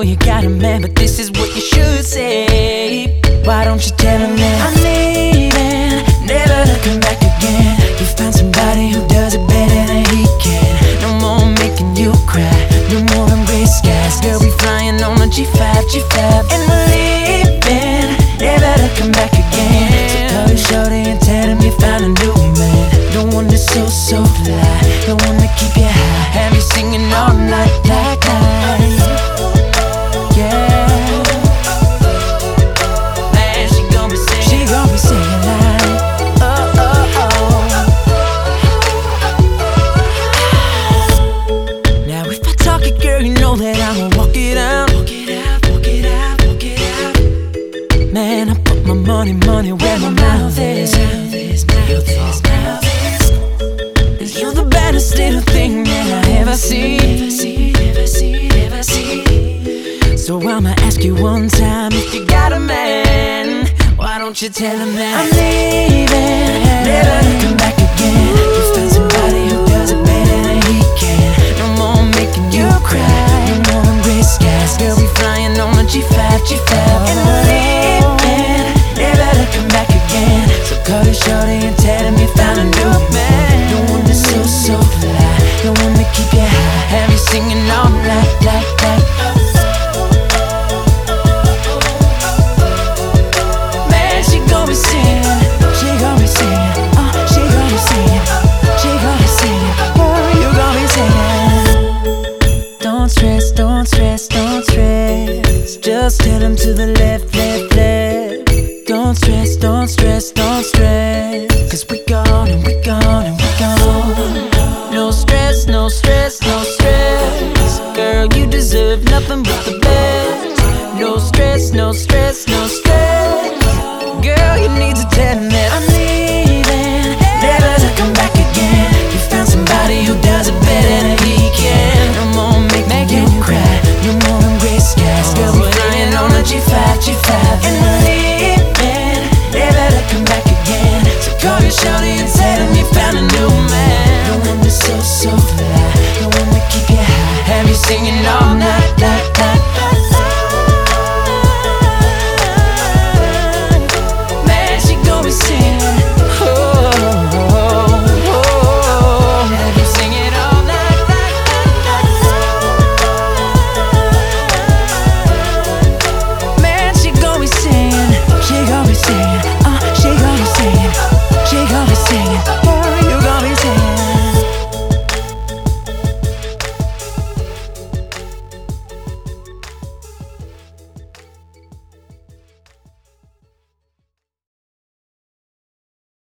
you got a man, but this is what you should say. Why don't you tell him that I'm leaving, never to come back again? You found somebody who does it better than he can. No more making you cry, no more embrace skies. Girl, we flying on a G5, and we're leaving, never to come back again. So call your shorty and tell him you found a new man. The one that's so fly, the one that keep you high, have you singing all night like that. Yeah, man, she gon' be singing like, oh, oh, oh. Now if I talk it, girl, you know that I'ma walk it out. Man, I put my money where my mouth is. You're the baddest little thing that I ever see. So I'ma ask you one time, if you got a man, why don't you tell him that I'm leaving, never to come back again. You found somebody who does it better than he can. No more making you cry, no more embrace skies. Girl, we flying on a G5, and we're leaving, never to come back again. So call your shorty and tell him you found a new man. The one that's so fly, the one that keep you high, have you singing all night like that. Man, she gon' be singing, she gon' be singing, she gon' be singing, she gon' be singing, oh, you gon' be singing. Don't stress, don't stress, don't stress. Just tell him to the left, left, left. Don't stress, don't stress, don't stress. Cause we gone and we gone and we gone. No stress, no stress, no stress. Girl, you deserve nothing but the best. No stress, no stress, no stress. Girl, you need to tell him that I'm leaving, never to come back again. You found somebody who does it better than he can. No more making you cry, no more embrace skies. Girl, we're flying on a G5, and we're leaving, never to come back again. So call your shorty and tell him you found a new man. The one that's so fly, the one that keep you high, have you singing all night like